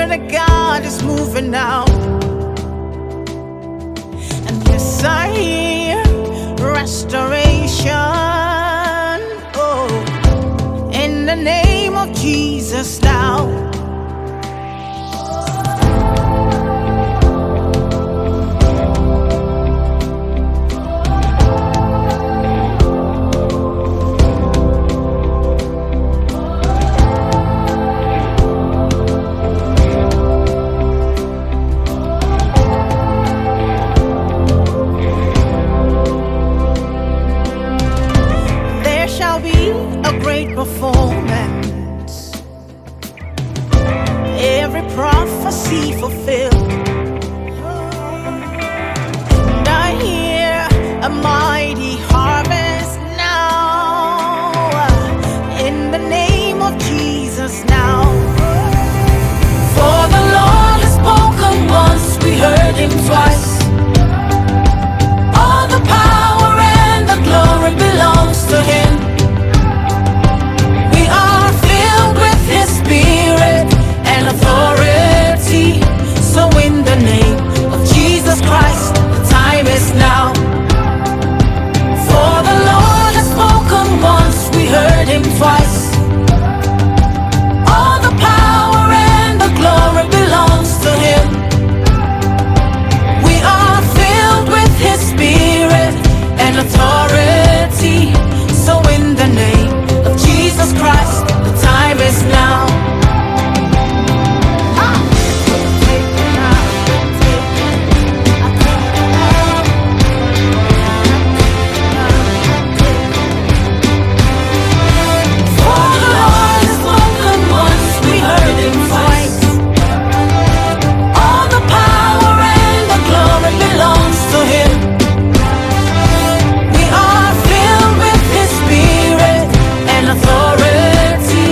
Spirit of God is moving now. And yes, I hear restoration. Oh, in the name of Jesus now. A great performance, every prophecy fulfilled. And I hear a mighty harvest now, in the name of Jesus now. For the Lord has spoken once, we heard him twice. All the power and the glory belongs to him. Authority. So in the name of Jesus Christ, the time is now. For the Lord has spoken once, we heard him twice. All the power and the glory belongs to him. We are filled with his spirit and authority. So in the name of Jesus Christ, the time is now.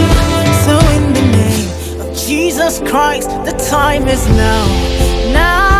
Jesus Christ, the time is now. Now.